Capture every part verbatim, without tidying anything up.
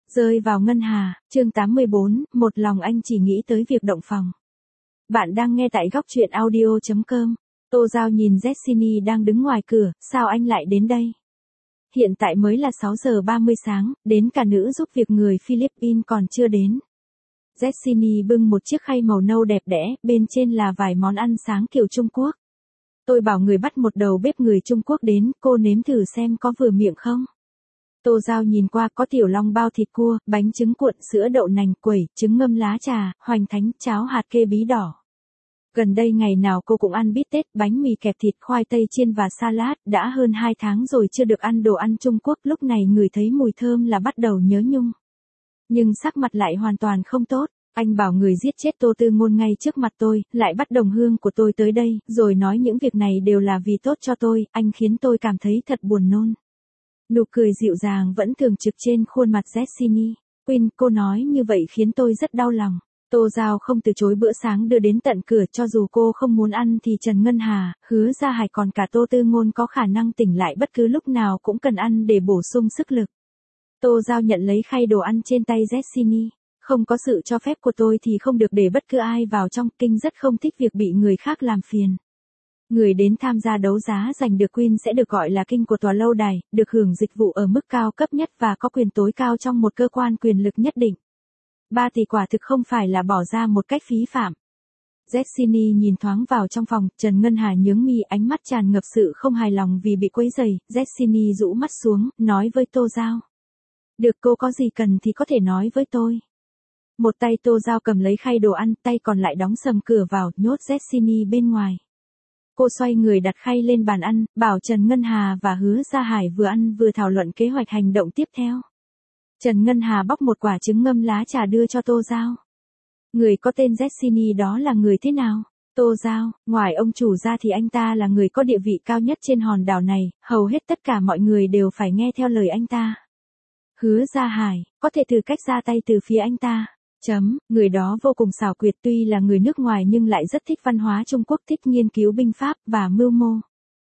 Rơi vào ngân hà, chương tám mươi bốn, một lòng anh chỉ nghĩ tới việc động phòng. Bạn đang nghe tại góc truyện audio chấm com. Tô Giao nhìn Jessiny đang đứng ngoài cửa, sao anh lại đến đây? Hiện tại mới là sáu giờ ba mươi sáng, đến cả nữ giúp việc người Philippines còn chưa đến. Jessiny bưng một chiếc khay màu nâu đẹp đẽ, bên trên là vài món ăn sáng kiểu Trung Quốc. Tôi bảo người bắt một đầu bếp người Trung Quốc đến, cô nếm thử xem có vừa miệng không? Tô Giao nhìn qua có tiểu long bao thịt cua, bánh trứng cuộn, sữa đậu nành, quẩy, trứng ngâm lá trà, hoành thánh, cháo hạt kê bí đỏ. Gần đây ngày nào cô cũng ăn bít tết, bánh mì kẹp thịt, khoai tây chiên và salad, đã hơn hai tháng rồi chưa được ăn đồ ăn Trung Quốc, lúc này ngửi thấy mùi thơm là bắt đầu nhớ nhung. Nhưng sắc mặt lại hoàn toàn không tốt. Anh bảo người giết chết Tô Tư Ngôn ngay trước mặt tôi, lại bắt đồng hương của tôi tới đây, rồi nói những việc này đều là vì tốt cho tôi, anh khiến tôi cảm thấy thật buồn nôn. Nụ cười dịu dàng vẫn thường trực trên khuôn mặt Jessiny. Queen, cô nói như vậy khiến tôi rất đau lòng. Tô Giao không từ chối bữa sáng đưa đến tận cửa, cho dù cô không muốn ăn thì Trần Ngân Hà, Hứa Gia Hải còn cả Tô Tư Ngôn có khả năng tỉnh lại bất cứ lúc nào cũng cần ăn để bổ sung sức lực. Tô Giao nhận lấy khay đồ ăn trên tay Jessiny. Không có sự cho phép của tôi thì không được để bất cứ ai vào trong, Kinh rất không thích việc bị người khác làm phiền. Người đến tham gia đấu giá giành được Queen sẽ được gọi là Kinh của tòa lâu đài, được hưởng dịch vụ ở mức cao cấp nhất và có quyền tối cao trong một cơ quan quyền lực nhất định. Ba tỷ quả thực không phải là bỏ ra một cách phí phạm. Jessiny nhìn thoáng vào trong phòng, Trần Ngân Hà nhướng mi, ánh mắt tràn ngập sự không hài lòng vì bị quấy rầy. Jessiny rũ mắt xuống, nói với Tô Giao. Được, cô có gì cần thì có thể nói với tôi. Một tay Tô Giao cầm lấy khay đồ ăn, tay còn lại đóng sầm cửa vào, nhốt Jessiny bên ngoài. Cô xoay người đặt khay lên bàn ăn, bảo Trần Ngân Hà và Hứa Gia Hải vừa ăn vừa thảo luận kế hoạch hành động tiếp theo. Trần Ngân Hà bóc một quả trứng ngâm lá trà đưa cho Tô Giao. Người có tên Jessiny đó là người thế nào? Tô Giao, ngoài ông chủ ra thì anh ta là người có địa vị cao nhất trên hòn đảo này, hầu hết tất cả mọi người đều phải nghe theo lời anh ta. Hứa Gia Hải, có thể thử cách ra tay từ phía anh ta. Chấm, người đó vô cùng xảo quyệt, tuy là người nước ngoài nhưng lại rất thích văn hóa Trung Quốc, thích nghiên cứu binh pháp và mưu mô.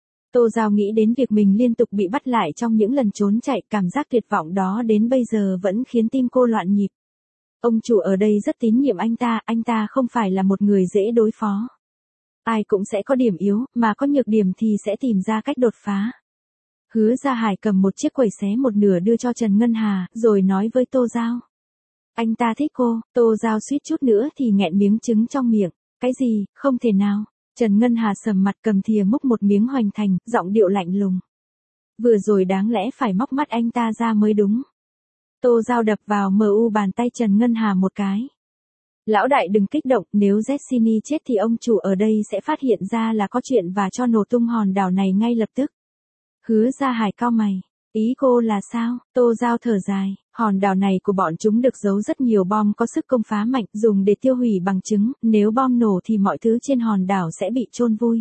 Tô Giao nghĩ đến việc mình liên tục bị bắt lại trong những lần trốn chạy, cảm giác tuyệt vọng đó đến bây giờ vẫn khiến tim cô loạn nhịp. Ông chủ ở đây rất tín nhiệm anh ta, anh ta không phải là một người dễ đối phó. Ai cũng sẽ có điểm yếu, mà có nhược điểm thì sẽ tìm ra cách đột phá. Hứa Gia Hải cầm một chiếc quẩy xé một nửa đưa cho Trần Ngân Hà, rồi nói với Tô Giao. Anh ta thích cô. Tô Giao suýt chút nữa thì nghẹn miếng trứng trong miệng. Cái gì, không thể nào. Trần Ngân Hà sầm mặt cầm thìa múc một miếng hoành thành, giọng điệu lạnh lùng. Vừa rồi đáng lẽ phải móc mắt anh ta ra mới đúng. Tô Giao đập vào mờ u bàn tay Trần Ngân Hà một cái. Lão đại đừng kích động, nếu Jessiny chết thì ông chủ ở đây sẽ phát hiện ra là có chuyện và cho nổ tung hòn đảo này ngay lập tức. Hứa Gia Hải cau mày. Ý cô là sao? Tô Giao thở dài, hòn đảo này của bọn chúng được giấu rất nhiều bom có sức công phá mạnh, dùng để tiêu hủy bằng chứng, nếu bom nổ thì mọi thứ trên hòn đảo sẽ bị chôn vùi.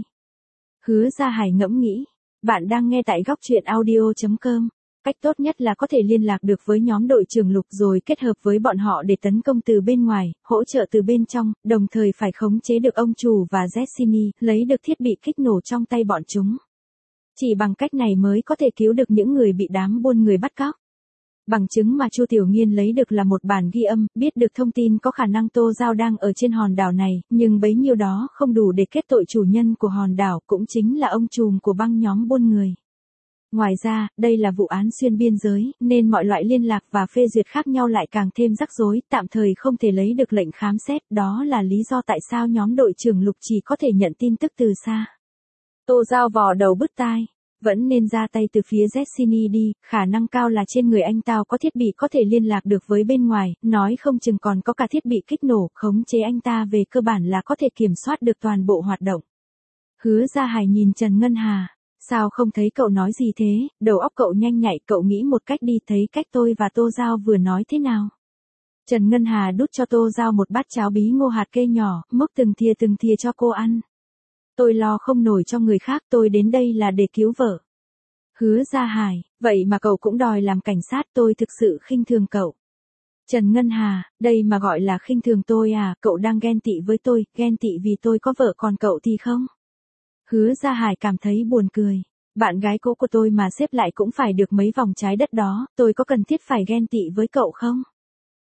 Hứa Gia Hải ngẫm nghĩ, bạn đang nghe tại góc truyện audio chấm com. Cách tốt nhất là có thể liên lạc được với nhóm đội trưởng Lục rồi kết hợp với bọn họ để tấn công từ bên ngoài, hỗ trợ từ bên trong, đồng thời phải khống chế được ông chủ và Jessiny, lấy được thiết bị kích nổ trong tay bọn chúng. Chỉ bằng cách này mới có thể cứu được những người bị đám buôn người bắt cóc. Bằng chứng mà Chu Tiểu Nghiên lấy được là một bản ghi âm, biết được thông tin có khả năng Tô Giao đang ở trên hòn đảo này, nhưng bấy nhiêu đó không đủ để kết tội chủ nhân của hòn đảo, cũng chính là ông trùm của băng nhóm buôn người. Ngoài ra, đây là vụ án xuyên biên giới, nên mọi loại liên lạc và phê duyệt khác nhau lại càng thêm rắc rối, tạm thời không thể lấy được lệnh khám xét, đó là lý do tại sao nhóm đội trưởng Lục chỉ có thể nhận tin tức từ xa. Tô Giao vò đầu bứt tai, vẫn nên ra tay từ phía Jessiny đi, khả năng cao là trên người anh ta có thiết bị có thể liên lạc được với bên ngoài, nói không chừng còn có cả thiết bị kích nổ, khống chế anh ta về cơ bản là có thể kiểm soát được toàn bộ hoạt động. Hứa Gia Hải nhìn Trần Ngân Hà, sao không thấy cậu nói gì thế, đầu óc cậu nhanh nhạy, cậu nghĩ một cách đi, thấy cách tôi và Tô Giao vừa nói thế nào. Trần Ngân Hà đút cho Tô Giao một bát cháo bí ngô hạt kê nhỏ, múc từng thìa từng thìa cho cô ăn. Tôi lo không nổi cho người khác, tôi đến đây là để cứu vợ. Hứa Gia Hải, vậy mà cậu cũng đòi làm cảnh sát, tôi thực sự khinh thường cậu. Trần Ngân Hà, đây mà gọi là khinh thường tôi à, cậu đang ghen tị với tôi, ghen tị vì tôi có vợ còn cậu thì không. Hứa Gia Hải cảm thấy buồn cười. Bạn gái cũ của tôi mà xếp lại cũng phải được mấy vòng trái đất đó, tôi có cần thiết phải ghen tị với cậu không?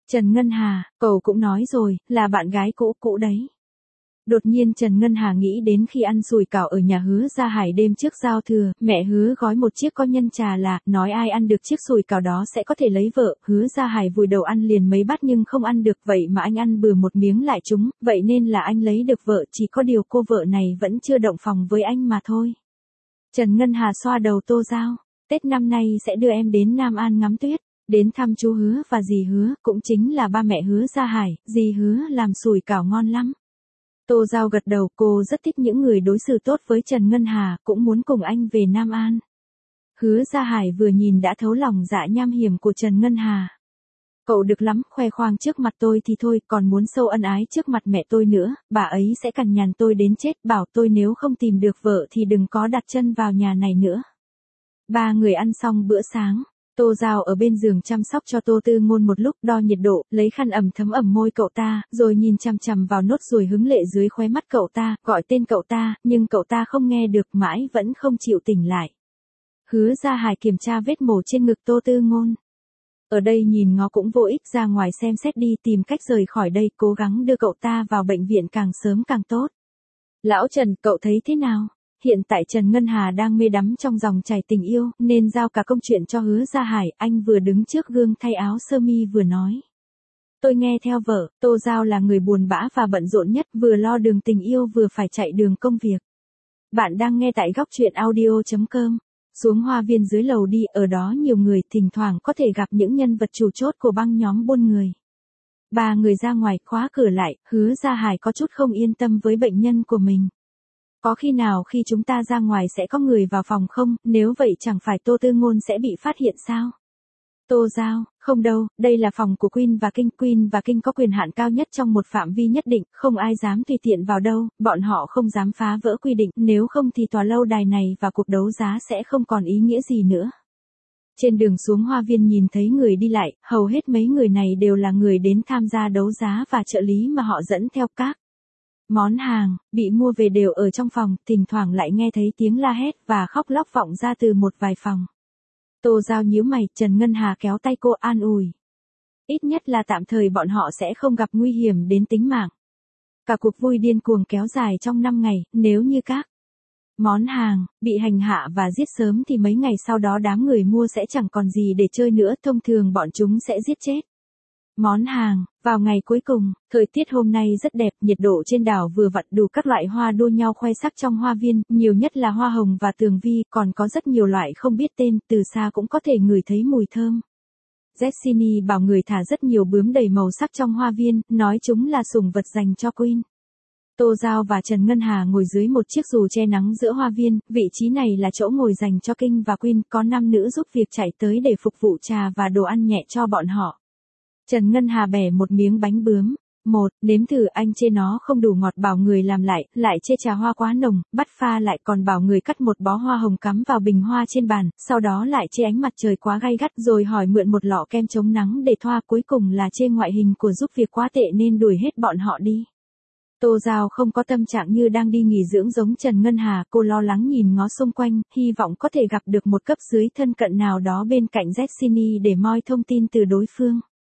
Trần Ngân Hà, cậu cũng nói rồi, là bạn gái cũ cũ đấy. Đột nhiên Trần Ngân Hà nghĩ đến khi ăn sủi cảo ở nhà Hứa Gia Hải đêm trước giao thừa, mẹ Hứa gói một chiếc có nhân trà là, nói ai ăn được chiếc sủi cảo đó sẽ có thể lấy vợ, Hứa Gia Hải vùi đầu ăn liền mấy bát nhưng không ăn được, vậy mà anh ăn bừa một miếng lại trúng, vậy nên là anh lấy được vợ, chỉ có điều cô vợ này vẫn chưa động phòng với anh mà thôi. Trần Ngân Hà xoa đầu Tô Giao, Tết năm nay sẽ đưa em đến Nam An ngắm tuyết, đến thăm chú Hứa và dì Hứa, cũng chính là ba mẹ Hứa Gia Hải, dì Hứa làm sủi cảo ngon lắm. Tô Giao gật đầu, cô rất thích những người đối xử tốt với Trần Ngân Hà, cũng muốn cùng anh về Nam An. Hứa Gia Hải vừa nhìn đã thấu lòng dạ nham hiểm của Trần Ngân Hà. Cậu được lắm, khoe khoang trước mặt tôi thì thôi, còn muốn sâu ân ái trước mặt mẹ tôi nữa, bà ấy sẽ cằn nhằn tôi đến chết, bảo tôi nếu không tìm được vợ thì đừng có đặt chân vào nhà này nữa. Ba người ăn xong bữa sáng. Tô Giao ở bên giường chăm sóc cho Tô Tư Ngôn một lúc, đo nhiệt độ, lấy khăn ẩm thấm ẩm môi cậu ta, rồi nhìn chằm chằm vào nốt ruồi hứng lệ dưới khóe mắt cậu ta, gọi tên cậu ta, nhưng cậu ta không nghe được, mãi vẫn không chịu tỉnh lại. Hứa Gia Hải kiểm tra vết mổ trên ngực Tô Tư Ngôn. Ở đây nhìn ngó cũng vô ích, ra ngoài xem xét đi, tìm cách rời khỏi đây, cố gắng đưa cậu ta vào bệnh viện càng sớm càng tốt. Lão Trần, cậu thấy thế nào? Hiện tại Trần Ngân Hà đang mê đắm trong dòng chảy tình yêu, nên giao cả công chuyện cho Hứa Gia Hải, anh vừa đứng trước gương thay áo sơ mi vừa nói. Tôi nghe theo vợ, Tô Giao là người buồn bã và bận rộn nhất, vừa lo đường tình yêu vừa phải chạy đường công việc. Bạn đang nghe tại góc truyện audio chấm com. Xuống hoa viên dưới lầu đi, ở đó nhiều người, thỉnh thoảng có thể gặp những nhân vật chủ chốt của băng nhóm buôn người. Ba người ra ngoài, khóa cửa lại, Hứa Gia Hải có chút không yên tâm với bệnh nhân của mình. Có khi nào khi chúng ta ra ngoài sẽ có người vào phòng không, nếu vậy chẳng phải Tô Tư Ngôn sẽ bị phát hiện sao? Tô Giao, không đâu, đây là phòng của Queen và King, Queen và King có quyền hạn cao nhất trong một phạm vi nhất định, không ai dám tùy tiện vào đâu, bọn họ không dám phá vỡ quy định, nếu không thì tòa lâu đài này và cuộc đấu giá sẽ không còn ý nghĩa gì nữa. Trên đường xuống hoa viên nhìn thấy người đi lại, hầu hết mấy người này đều là người đến tham gia đấu giá và trợ lý mà họ dẫn theo các món hàng, bị mua về đều ở trong phòng, thỉnh thoảng lại nghe thấy tiếng la hét và khóc lóc vọng ra từ một vài phòng. Tô Giao nhíu mày, Trần Ngân Hà kéo tay cô an ủi. Ít nhất là tạm thời bọn họ sẽ không gặp nguy hiểm đến tính mạng. Cả cuộc vui điên cuồng kéo dài trong năm ngày, nếu như các món hàng bị hành hạ và giết sớm thì mấy ngày sau đó đám người mua sẽ chẳng còn gì để chơi nữa, thông thường bọn chúng sẽ giết chết món hàng. Vào ngày cuối cùng, thời tiết hôm nay rất đẹp, nhiệt độ trên đảo vừa vặn đủ, các loại hoa đua nhau khoe sắc trong hoa viên, nhiều nhất là hoa hồng và tường vi, còn có rất nhiều loại không biết tên, từ xa cũng có thể ngửi thấy mùi thơm. Jessini bảo người thả rất nhiều bướm đầy màu sắc trong hoa viên, nói chúng là sủng vật dành cho Queen. Tô Giao và Trần Ngân Hà ngồi dưới một chiếc dù che nắng giữa hoa viên, vị trí này là chỗ ngồi dành cho King và Queen, có nam nữ giúp việc chạy tới để phục vụ trà và đồ ăn nhẹ cho bọn họ. Trần Ngân Hà bẻ một miếng bánh bướm. Một, nếm thử, anh chê nó không đủ ngọt, bảo người làm lại, lại chê trà hoa quá nồng, bắt pha lại, còn bảo người cắt một bó hoa hồng cắm vào bình hoa trên bàn, sau đó lại chê ánh mặt trời quá gay gắt, rồi hỏi mượn một lọ kem chống nắng để thoa, cuối cùng là chê ngoại hình của giúp việc quá tệ nên đuổi hết bọn họ đi. Tô Giao không có tâm trạng như đang đi nghỉ dưỡng giống Trần Ngân Hà, cô lo lắng nhìn ngó xung quanh, hy vọng có thể gặp được một cấp dưới thân cận nào đó bên cạnh Jessini để moi thông tin từ đối phương.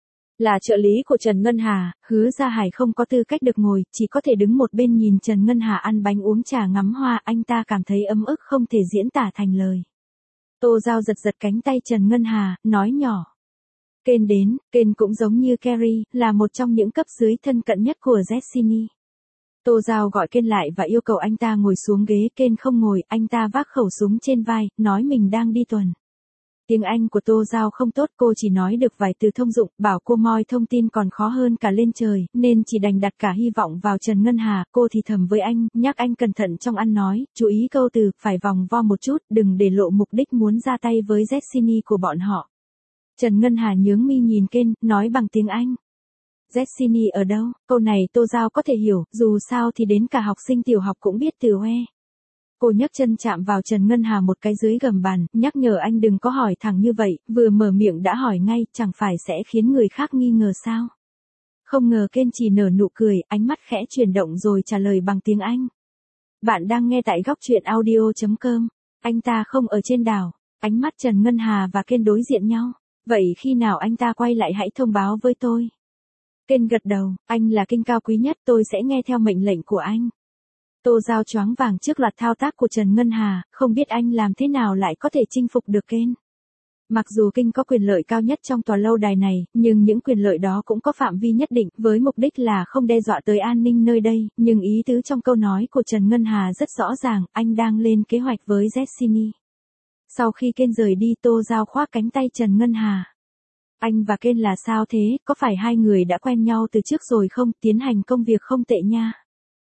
Là trợ lý của Trần Ngân Hà, Hứa Gia Hải không có tư cách được ngồi, chỉ có thể đứng một bên nhìn Trần Ngân Hà ăn bánh uống trà ngắm hoa, anh ta cảm thấy ấm ức không thể diễn tả thành lời. Tô Giao giật giật cánh tay Trần Ngân Hà, nói nhỏ. Ken đến, Ken cũng giống như Carrie, là một trong những cấp dưới thân cận nhất của Jessini. Tô Giao gọi Ken lại và yêu cầu anh ta ngồi xuống ghế, Ken không ngồi, anh ta vác khẩu súng trên vai, nói mình đang đi tuần. Tiếng Anh của Tô Giao không tốt, cô chỉ nói được vài từ thông dụng, bảo cô moi thông tin còn khó hơn cả lên trời, nên chỉ đành đặt cả hy vọng vào Trần Ngân Hà. Cô thì thầm với anh, nhắc anh cẩn thận trong ăn nói, chú ý câu từ, phải vòng vo một chút, đừng để lộ mục đích muốn ra tay với Jessini của bọn họ. Trần Ngân Hà nhướng mi nhìn Ken, nói bằng tiếng Anh. Jessini ở đâu? Câu này Tô Giao có thể hiểu, dù sao thì đến cả học sinh tiểu học cũng biết từ oe. Cô nhấc chân chạm vào Trần Ngân Hà một cái dưới gầm bàn, nhắc nhở anh đừng có hỏi thẳng như vậy, vừa mở miệng đã hỏi ngay, chẳng phải sẽ khiến người khác nghi ngờ sao? Không ngờ Ken chỉ nở nụ cười, ánh mắt khẽ chuyển động rồi trả lời bằng tiếng Anh. Bạn đang nghe tại góc truyện audio chấm com. Anh ta không ở trên đảo. Ánh mắt Trần Ngân Hà và Ken đối diện nhau. Vậy khi nào anh ta quay lại hãy thông báo với tôi. Ken gật đầu, anh là Ken cao quý nhất, tôi sẽ nghe theo mệnh lệnh của anh. Tô Giao choáng vàng trước loạt thao tác của Trần Ngân Hà, không biết anh làm thế nào lại có thể chinh phục được Ken. Mặc dù Ken có quyền lợi cao nhất trong tòa lâu đài này, nhưng những quyền lợi đó cũng có phạm vi nhất định, với mục đích là không đe dọa tới an ninh nơi đây, nhưng ý tứ trong câu nói của Trần Ngân Hà rất rõ ràng, anh đang lên kế hoạch với Jessiny. Sau khi Ken rời đi, Tô Giao khoác cánh tay Trần Ngân Hà. Anh và Ken là sao thế, có phải hai người đã quen nhau từ trước rồi không, tiến hành công việc không tệ nha.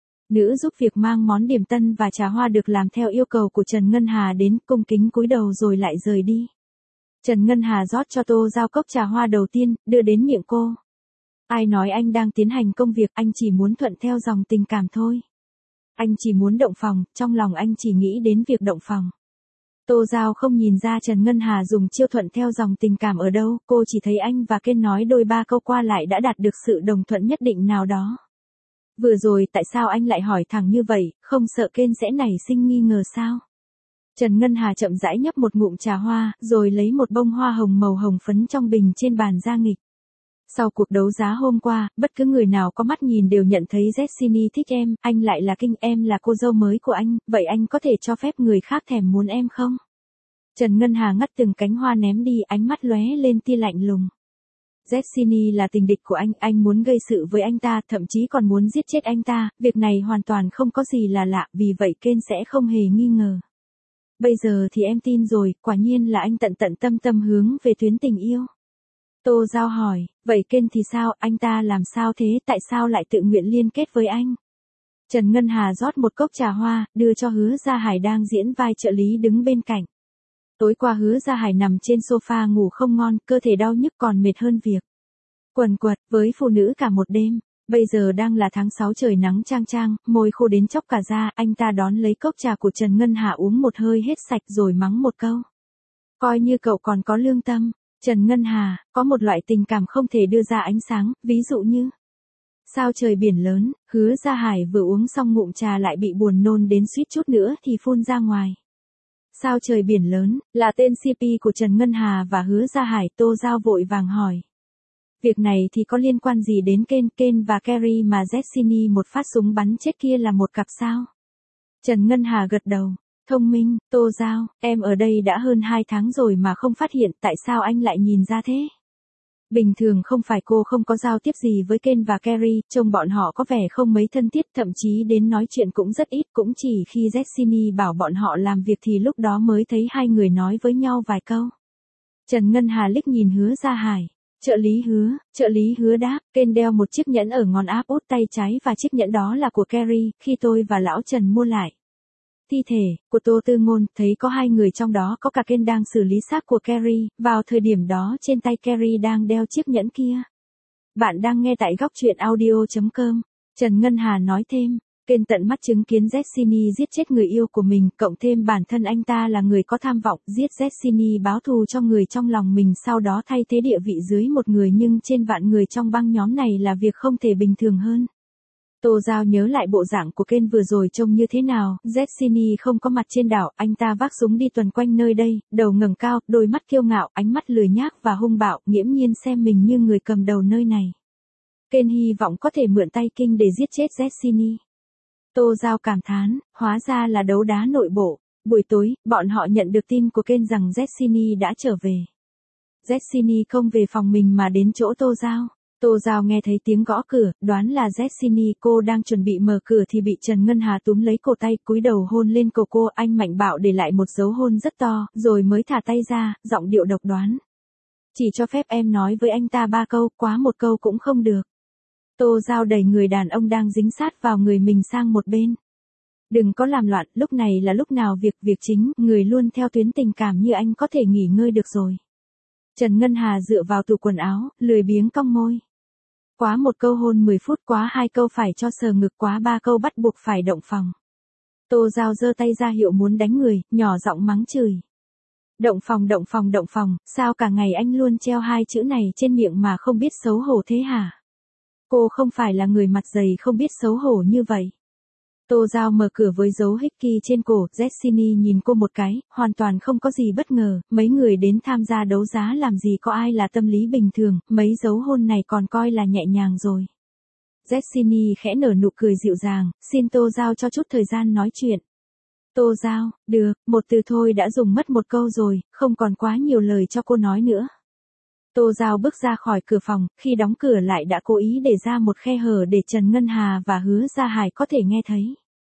Nữ giúp việc mang món điểm tâm và trà hoa được làm theo yêu cầu của Trần Ngân Hà đến, cung kính cúi đầu rồi lại rời đi. Trần Ngân Hà rót cho Tô Giao cốc trà hoa đầu tiên, đưa đến miệng cô. Ai nói anh đang tiến hành công việc, anh chỉ muốn thuận theo dòng tình cảm thôi. Anh chỉ muốn động phòng, trong lòng anh chỉ nghĩ đến việc động phòng. Tô Giao không nhìn ra Trần Ngân Hà dùng chiêu thuận theo dòng tình cảm ở đâu, cô chỉ thấy anh và Ken nói đôi ba câu qua lại đã đạt được sự đồng thuận nhất định nào đó. Vừa rồi tại sao anh lại hỏi thẳng như vậy, không sợ Ken sẽ nảy sinh nghi ngờ sao? Trần Ngân Hà chậm rãi nhấp một ngụm trà hoa, rồi lấy một bông hoa hồng màu hồng phấn trong bình trên bàn ra nghịch. Sau cuộc đấu giá hôm qua, bất cứ người nào có mắt nhìn đều nhận thấy Jessiny thích em, anh lại là Ken, em là cô dâu mới của anh, vậy anh có thể cho phép người khác thèm muốn em không? Trần Ngân Hà ngắt từng cánh hoa ném đi, ánh mắt lóe lên tia lạnh lùng. Jessiny là tình địch của anh, anh muốn gây sự với anh ta, thậm chí còn muốn giết chết anh ta, việc này hoàn toàn không có gì là lạ, vì vậy Ken sẽ không hề nghi ngờ. Bây giờ thì em tin rồi, quả nhiên là anh tận tận tâm tâm hướng về tuyến tình yêu. Tô Giao hỏi, vậy Ken thì sao, anh ta làm sao thế, tại sao lại tự nguyện liên kết với anh? Trần Ngân Hà rót một cốc trà hoa, đưa cho Hứa Gia Hải đang diễn vai trợ lý đứng bên cạnh. Tối qua Hứa Gia Hải nằm trên sofa ngủ không ngon, cơ thể đau nhức còn mệt hơn việc quần quật với phụ nữ cả một đêm. Bây giờ đang là tháng sáu, trời nắng chang chang, môi khô đến chóc cả da, anh ta đón lấy cốc trà của Trần Ngân Hà uống một hơi hết sạch rồi mắng một câu. Coi như cậu còn có lương tâm. Trần Ngân Hà, có một loại tình cảm không thể đưa ra ánh sáng, ví dụ như sao trời biển lớn. Hứa Gia Hải vừa uống xong ngụm trà lại bị buồn nôn đến suýt chút nữa thì phun ra ngoài. Sao trời biển lớn, là tên xê pê của Trần Ngân Hà và Hứa Gia Hải. Tô Giao vội vàng hỏi. Việc này thì có liên quan gì đến Ken, Ken và Carrie mà Jessiny một phát súng bắn chết kia là một cặp sao? Trần Ngân Hà gật đầu. Thông minh, Tô Giao, em ở đây đã hơn hai tháng rồi mà không phát hiện, tại sao anh lại nhìn ra thế? Bình thường không phải cô không có giao tiếp gì với Ken và Carrie, trông bọn họ có vẻ không mấy thân thiết, thậm chí đến nói chuyện cũng rất ít, cũng chỉ khi Jessiny bảo bọn họ làm việc thì lúc đó mới thấy hai người nói với nhau vài câu. Trần Ngân Hà liếc nhìn Hứa Gia Hải. Trợ lý Hứa, trợ lý Hứa đáp, Ken đeo một chiếc nhẫn ở ngón áp út tay trái và chiếc nhẫn đó là của Carrie, khi tôi và lão Trần mua lại thi thể của Tô Tư Ngôn, thấy có hai người trong đó có cả Ken đang xử lý xác của Carrie, vào thời điểm đó trên tay Carrie đang đeo chiếc nhẫn kia. Bạn đang nghe tại góc truyện audio chấm com. Trần Ngân Hà nói thêm, Ken tận mắt chứng kiến Jessiny giết chết người yêu của mình, cộng thêm bản thân anh ta là người có tham vọng, giết Jessiny báo thù cho người trong lòng mình, sau đó thay thế địa vị dưới một người nhưng trên vạn người trong băng nhóm này là việc không thể bình thường hơn. Tô Giao nhớ lại bộ dạng của Ken vừa rồi trông như thế nào, Jessiny không có mặt trên đảo, anh ta vác súng đi tuần quanh nơi đây, đầu ngẩng cao, đôi mắt kiêu ngạo, ánh mắt lười nhác và hung bạo, nghiễm nhiên xem mình như người cầm đầu nơi này. Ken hy vọng có thể mượn tay King để giết chết Jessiny. Tô Giao cảm thán, hóa ra là đấu đá nội bộ. Buổi tối, bọn họ nhận được tin của Ken rằng Jessiny đã trở về. Jessiny không về phòng mình mà đến chỗ Tô Giao. Tô Giao nghe thấy tiếng gõ cửa, đoán là Jessiny, cô đang chuẩn bị mở cửa thì bị Trần Ngân Hà túm lấy cổ tay, cúi đầu hôn lên cổ cô, anh mạnh bạo để lại một dấu hôn rất to, rồi mới thả tay ra, giọng điệu độc đoán. Chỉ cho phép em nói với anh ta ba câu, quá một câu cũng không được. Tô Giao đẩy người đàn ông đang dính sát vào người mình sang một bên. Đừng có làm loạn, lúc này là lúc nào việc việc chính, người luôn theo tuyến tình cảm như anh có thể nghỉ ngơi được rồi. Trần Ngân Hà dựa vào tủ quần áo, lười biếng cong môi. Quá một câu hôn mười phút, quá hai câu phải cho sờ ngực, quá ba câu bắt buộc phải động phòng. Tô Giao giơ tay ra hiệu muốn đánh người, nhỏ giọng mắng chửi. Động phòng động phòng động phòng, sao cả ngày anh luôn treo hai chữ này trên miệng mà không biết xấu hổ thế hả? Cô không phải là người mặt dày không biết xấu hổ như vậy. Tô Giao mở cửa với dấu hickey trên cổ, Jessiny nhìn cô một cái, hoàn toàn không có gì bất ngờ, mấy người đến tham gia đấu giá làm gì có ai là tâm lý bình thường, mấy dấu hôn này còn coi là nhẹ nhàng rồi. Jessiny khẽ nở nụ cười dịu dàng, xin Tô Giao cho chút thời gian nói chuyện. Tô Giao, được, một từ thôi đã dùng mất một câu rồi, không còn quá nhiều lời cho cô nói nữa. Tô Giao bước ra khỏi cửa phòng, khi đóng cửa lại đã cố ý để ra một khe hở để Trần Ngân Hà và Hứa Gia Hải có thể nghe thấy.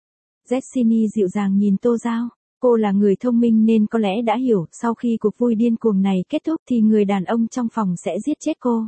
Jessiny dịu dàng nhìn Tô Giao, cô là người thông minh nên có lẽ đã hiểu, sau khi cuộc vui điên cuồng này kết thúc thì người đàn ông trong phòng sẽ giết chết cô.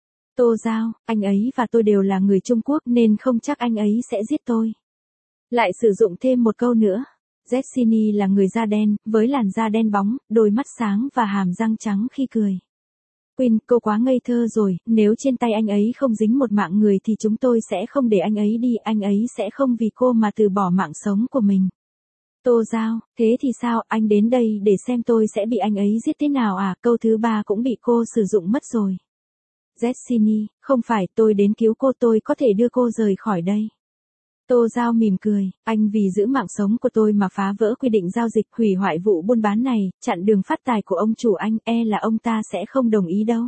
Tô Giao, anh ấy và tôi đều là người Trung Quốc nên không chắc anh ấy sẽ giết tôi. Lại sử dụng thêm một câu nữa. Jessiny là người da đen, với làn da đen bóng, đôi mắt sáng và hàm răng trắng khi cười. Quinn, cô quá ngây thơ rồi, nếu trên tay anh ấy không dính một mạng người thì chúng tôi sẽ không để anh ấy đi, anh ấy sẽ không vì cô mà từ bỏ mạng sống của mình. Tô Giao, thế thì sao, anh đến đây để xem tôi sẽ bị anh ấy giết thế nào à, câu thứ ba cũng bị cô sử dụng mất rồi. Jessiny, không phải, tôi đến cứu cô, tôi có thể đưa cô rời khỏi đây. Tô Giao mỉm cười, anh vì giữ mạng sống của tôi mà phá vỡ quy định giao dịch, hủy hoại vụ buôn bán này, chặn đường phát tài của ông chủ anh, e là ông ta sẽ không đồng ý đâu.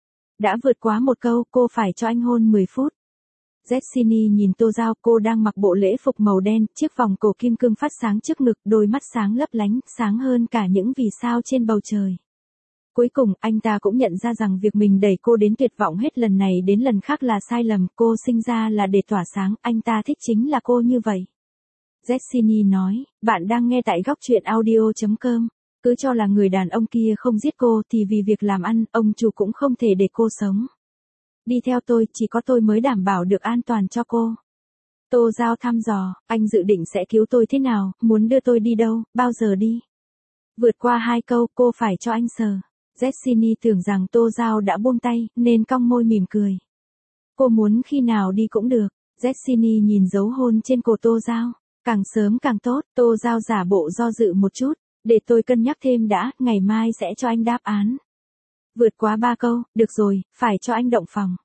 Đã vượt quá một câu, cô phải cho anh hôn mười phút. Jessiny nhìn Tô Giao, cô đang mặc bộ lễ phục màu đen, chiếc vòng cổ kim cương phát sáng trước ngực, đôi mắt sáng lấp lánh, sáng hơn cả những vì sao trên bầu trời. Cuối cùng, anh ta cũng nhận ra rằng việc mình đẩy cô đến tuyệt vọng hết lần này đến lần khác là sai lầm, cô sinh ra là để tỏa sáng, anh ta thích chính là cô như vậy. Jessiny nói, bạn đang nghe tại góc truyện audio chấm com, cứ cho là người đàn ông kia không giết cô thì vì việc làm ăn, ông chủ cũng không thể để cô sống. Đi theo tôi, chỉ có tôi mới đảm bảo được an toàn cho cô. Tô Giao thăm dò, anh dự định sẽ cứu tôi thế nào, muốn đưa tôi đi đâu, bao giờ đi. Vượt qua hai câu, cô phải cho anh sờ. Jessiny tưởng rằng Tô Giao đã buông tay, nên cong môi mỉm cười. Cô muốn khi nào đi cũng được. Jessiny nhìn dấu hôn trên cổ Tô Giao. Càng sớm càng tốt, Tô Giao giả bộ do dự một chút. Để tôi cân nhắc thêm đã, ngày mai sẽ cho anh đáp án. Vượt quá ba câu, được rồi, phải cho anh động phòng.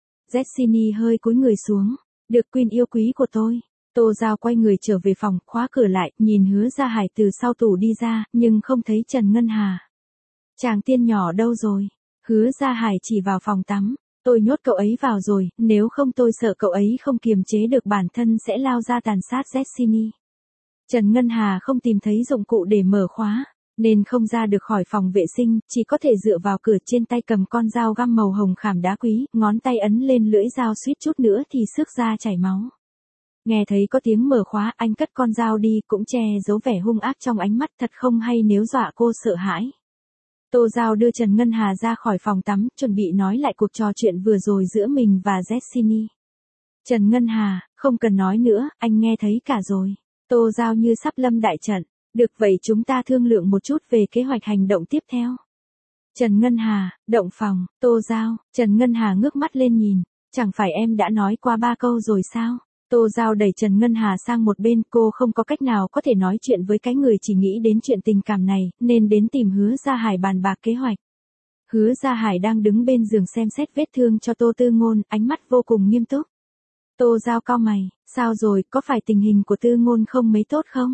Jessiny hơi cúi người xuống. Được Quinn yêu quý của tôi. Tô Giao quay người trở về phòng, khóa cửa lại, nhìn Hứa Gia Hải từ sau tủ đi ra, nhưng không thấy Trần Ngân Hà. Chàng tiên nhỏ đâu rồi? Hứa Gia Hải chỉ vào phòng tắm. Tôi nhốt cậu ấy vào rồi, nếu không tôi sợ cậu ấy không kiềm chế được bản thân sẽ lao ra tàn sát Jessiny. Trần Ngân Hà không tìm thấy dụng cụ để mở khóa, nên không ra được khỏi phòng vệ sinh, chỉ có thể dựa vào cửa, trên tay cầm con dao găm màu hồng khảm đá quý, ngón tay ấn lên lưỡi dao suýt chút nữa thì xước ra chảy máu. Nghe thấy có tiếng mở khóa, anh cất con dao đi, cũng che giấu vẻ hung ác trong ánh mắt, thật không hay nếu dọa cô sợ hãi. Tô Giao đưa Trần Ngân Hà ra khỏi phòng tắm, chuẩn bị nói lại cuộc trò chuyện vừa rồi giữa mình và Jessiny. Trần Ngân Hà, không cần nói nữa, anh nghe thấy cả rồi. Tô Giao như sắp lâm đại trận. Được vậy chúng ta thương lượng một chút về kế hoạch hành động tiếp theo. Trần Ngân Hà, động phòng, Tô Giao, Trần Ngân Hà ngước mắt lên nhìn. Chẳng phải em đã nói qua ba câu rồi sao? Tô Giao đẩy Trần Ngân Hà sang một bên, cô không có cách nào có thể nói chuyện với cái người chỉ nghĩ đến chuyện tình cảm này, nên đến tìm Hứa Gia Hải bàn bạc kế hoạch. Hứa Gia Hải đang đứng bên giường xem xét vết thương cho Tô Tư Ngôn, ánh mắt vô cùng nghiêm túc. Tô Giao cau mày, sao rồi, có phải tình hình của Tư Ngôn không mấy tốt không?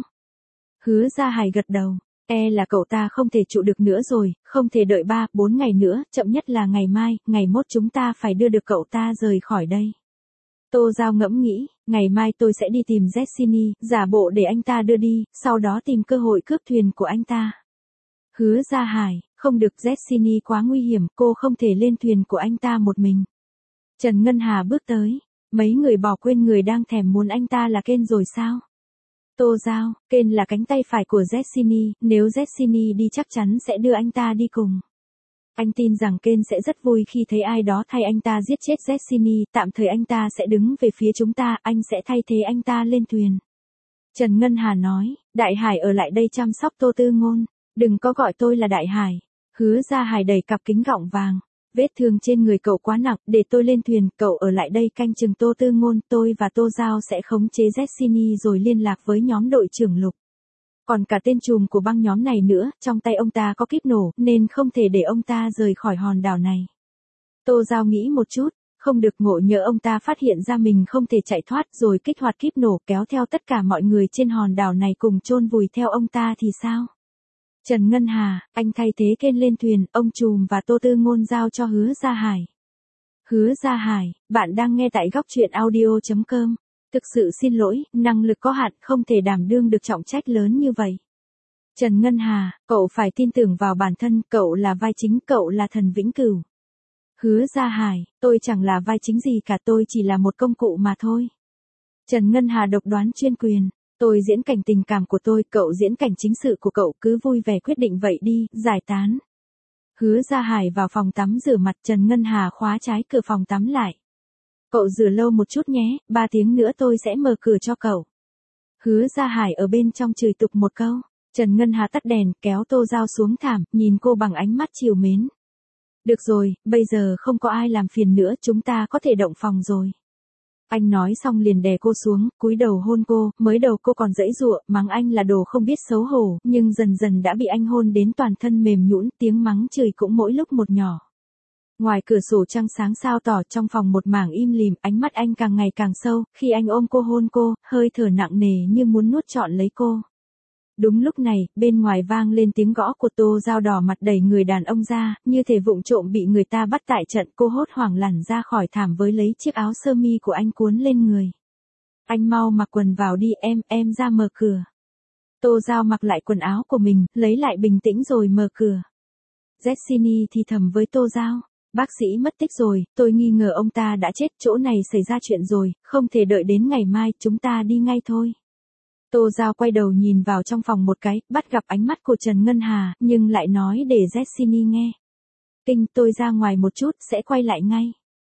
Hứa Gia Hải gật đầu, e là cậu ta không thể trụ được nữa rồi, không thể đợi ba, bốn ngày nữa, chậm nhất là ngày mai, ngày mốt chúng ta phải đưa được cậu ta rời khỏi đây. Tô Giao ngẫm nghĩ, ngày mai tôi sẽ đi tìm Jessiny, giả bộ để anh ta đưa đi, sau đó tìm cơ hội cướp thuyền của anh ta. Hứa Gia Hải, không được, Jessiny quá nguy hiểm, cô không thể lên thuyền của anh ta một mình. Trần Ngân Hà bước tới, mấy người bỏ quên người đang thèm muốn anh ta là Ken rồi sao? Tô Giao, Ken là cánh tay phải của Jessiny, nếu Jessiny đi chắc chắn sẽ đưa anh ta đi cùng. Anh tin rằng Ken sẽ rất vui khi thấy ai đó thay anh ta giết chết Jessiny, tạm thời anh ta sẽ đứng về phía chúng ta, anh sẽ thay thế anh ta lên thuyền. Trần Ngân Hà nói, Đại Hải ở lại đây chăm sóc Tô Tư Ngôn, đừng có gọi tôi là Đại Hải. Hứa Gia Hải đẩy cặp kính gọng vàng, vết thương trên người cậu quá nặng, để tôi lên thuyền, cậu ở lại đây canh chừng Tô Tư Ngôn, tôi và Tô Giao sẽ khống chế Jessiny rồi liên lạc với nhóm đội trưởng Lục. Còn cả tên trùm của băng nhóm này nữa, trong tay ông ta có kíp nổ, nên không thể để ông ta rời khỏi hòn đảo này. Tô Giao nghĩ một chút, Không được, ngộ nhỡ ông ta phát hiện ra mình không thể chạy thoát rồi kích hoạt kíp nổ kéo theo tất cả mọi người trên hòn đảo này cùng chôn vùi theo ông ta thì sao? Trần Ngân Hà, anh thay thế kênh lên thuyền, ông Trùm và Tô Tư Ngôn giao cho Hứa Gia Hải. Hứa Gia Hải, bạn đang nghe tại góc truyện audio chấm com. Thực sự xin lỗi, năng lực có hạn, không thể đảm đương được trọng trách lớn như vậy. Trần Ngân Hà, cậu phải tin tưởng vào bản thân, cậu là vai chính, cậu là thần vĩnh cửu. Hứa Gia Hải, tôi chẳng là vai chính gì cả, tôi chỉ là một công cụ mà thôi. Trần Ngân Hà độc đoán chuyên quyền, tôi diễn cảnh tình cảm của tôi, cậu diễn cảnh chính sự của cậu, cứ vui vẻ quyết định vậy đi, giải tán. Hứa Gia Hải vào phòng tắm rửa mặt, Trần Ngân Hà khóa trái cửa phòng tắm lại. Cậu rửa lâu một chút nhé, ba tiếng nữa tôi sẽ mở cửa cho cậu. Hứa Gia Hải ở bên trong chửi tục một câu. Trần Ngân Hà tắt đèn, kéo Tô Giao xuống thảm, nhìn cô bằng ánh mắt trìu mến. Được rồi, bây giờ không có ai làm phiền nữa, chúng ta có thể động phòng rồi. Anh nói xong liền đè cô xuống, cúi đầu hôn cô, mới đầu cô còn giãy giụa, mắng anh là đồ không biết xấu hổ, nhưng dần dần đã bị anh hôn đến toàn thân mềm nhũn, tiếng mắng chửi cũng mỗi lúc một nhỏ. Ngoài cửa sổ trăng sáng sao tỏ, trong phòng một mảng im lìm, ánh mắt anh càng ngày càng sâu, khi anh ôm cô hôn cô, hơi thở nặng nề như muốn nuốt trọn lấy cô. Đúng lúc này, bên ngoài vang lên tiếng gõ của Tô Giao, đỏ mặt đẩy người đàn ông ra, như thể vụng trộm bị người ta bắt tại trận. Cô hốt hoảng lăn ra khỏi thảm với lấy chiếc áo sơ mi của anh cuốn lên người. Anh mau mặc quần vào đi, em, em ra mở cửa. Tô Giao mặc lại quần áo của mình, lấy lại bình tĩnh rồi mở cửa. Jessiny thì thầm với Tô Giao, bác sĩ mất tích rồi, tôi nghi ngờ ông ta đã chết, chỗ này xảy ra chuyện rồi, không thể đợi đến ngày mai, chúng ta đi ngay thôi. Tô Giao quay đầu nhìn vào trong phòng một cái, bắt gặp ánh mắt của Trần Ngân Hà, nhưng lại nói để Jessiny nghe. Kinh, tôi ra ngoài một chút, sẽ quay lại ngay.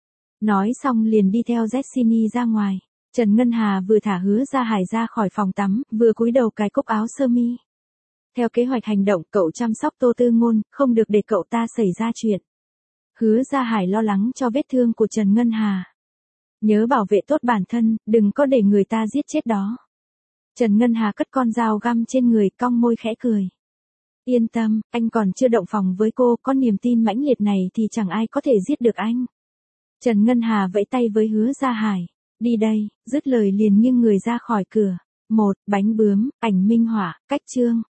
Nói xong liền đi theo Jessiny ra ngoài. Trần Ngân Hà vừa thả Hứa Gia Hải ra khỏi phòng tắm, vừa cúi đầu cài cúc áo sơ mi. Theo kế hoạch hành động, cậu chăm sóc Tô Tư Ngôn, không được để cậu ta xảy ra chuyện. Hứa Gia Hải lo lắng cho vết thương của Trần Ngân Hà. Nhớ bảo vệ tốt bản thân, đừng có để người ta giết chết đó. Trần Ngân Hà cất con dao găm trên người, cong môi khẽ cười. Yên tâm, anh còn chưa động phòng với cô, có niềm tin mãnh liệt này thì chẳng ai có thể giết được anh. Trần Ngân Hà vẫy tay với Hứa Gia Hải. Đi đây, dứt lời liền nghiêng người ra khỏi cửa. Một, bánh bướm, ảnh minh họa, cách chương.